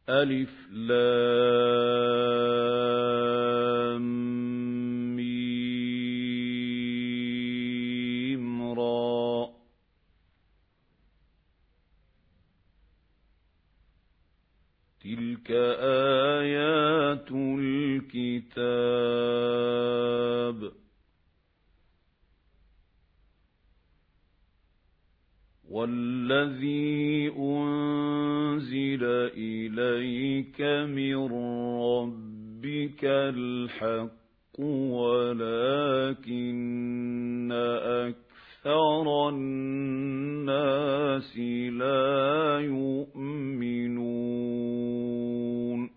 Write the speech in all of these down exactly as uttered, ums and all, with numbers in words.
ألف لام ميم را تلك آيات الكتاب والذي أنزل إليك من ربك الحق ولكن أكثر الناس لا يؤمنون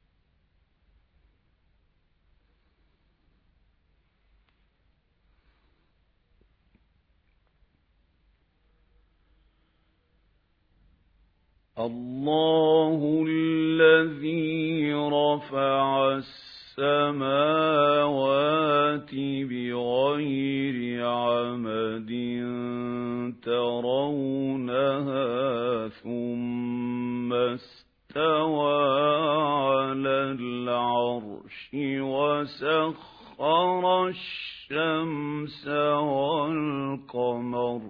الله الذي رفع السماوات بغير عمد ترونها ثم استوى على العرش وسخر الشمس والقمر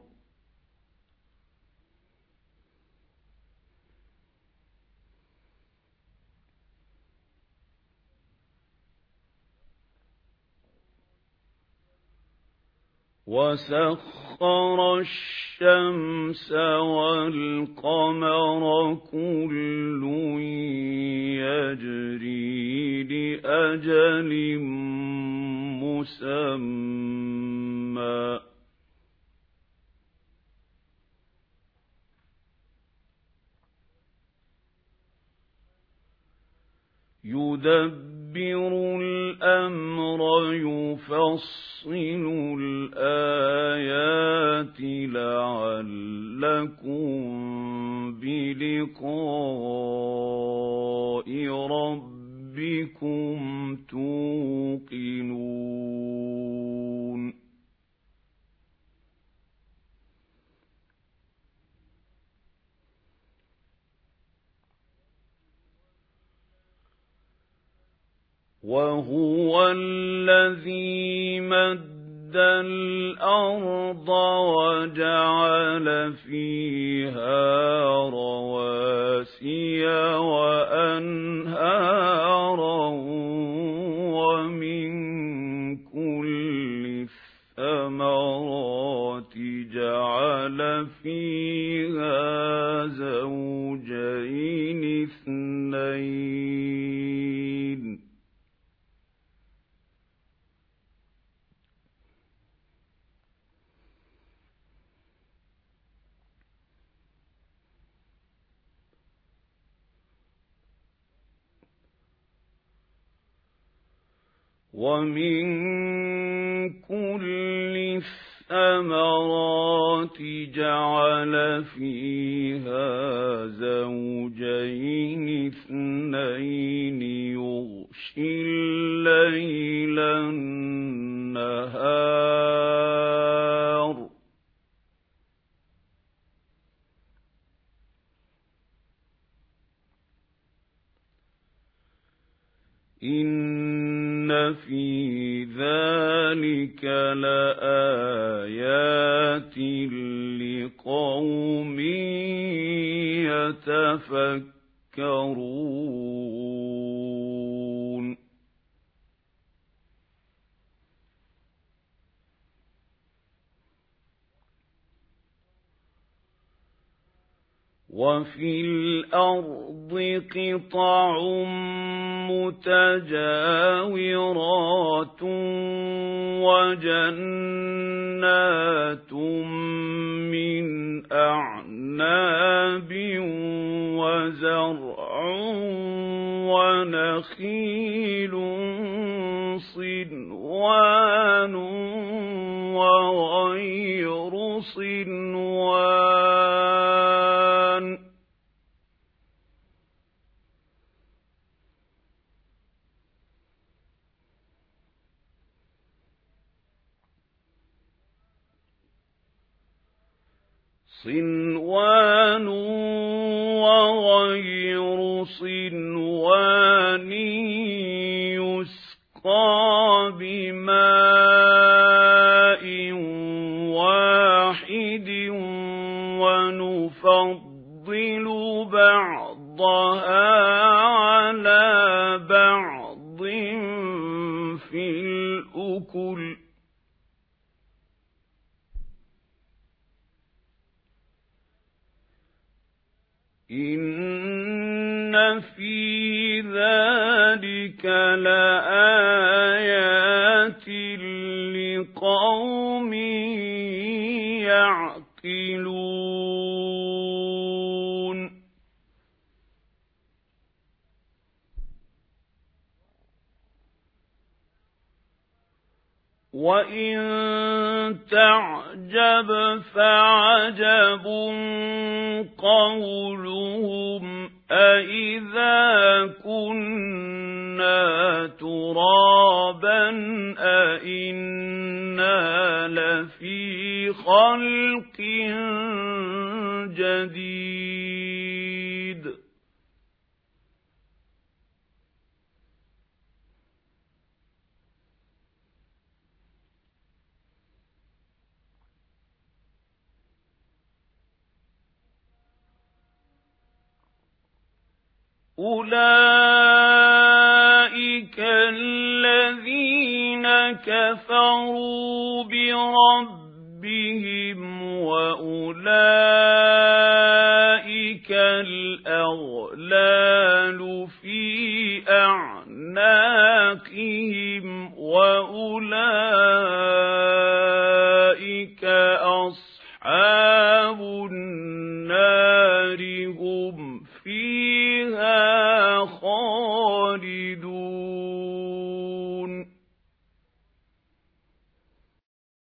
وسخر الشمس والقمر كل يجري لأجل مسمى يدبر الأمر يفصل الآيات لعلكم بلقاء ربكم توقنون وهو الذي مد الأرض وجعل فيها رواسي وأنهارا ومن كل الثمرات جعل فيها زوجين اثنين ومن كل الثمرات جعل فيها زوجين اثنين يغشي الليل النهار إن في ذلك لآيات لقوم يتفكرون وفي الأرض قطع متجاورات وجنات من أعناب وزرع ونخيل صنوان وغير صنوان صنوان وغير صِنْوَانٍ يُسْقَىٰ بِمَاءٍ وَاحِدٍ وَنُفَضِّلُ بَعْضَهَا عَلَىٰ بَعْضٍ فِي الْأُكُلِ ۚ إِنَّ فِي ذَٰلِكَ لَآيَاتٍ لِّقَوْمٍ يَعْقِلُونَ. وَإِن تَعْجَبْ فَعَجَبٌ قَوْلُهُمْ أَإِذَا كُنَّا تُرَابًا أَإِنَّا لَفِي خَلْقٍ جَدِيدٍ ۗ أُولَئِكَ الَّذِينَ كَفَرُوا بِرَبِّهِمْ وَأُولَئِكَ الْأَغْلَالُ فِي أَعْنَاقِهِمْ وَأُولَئِكَ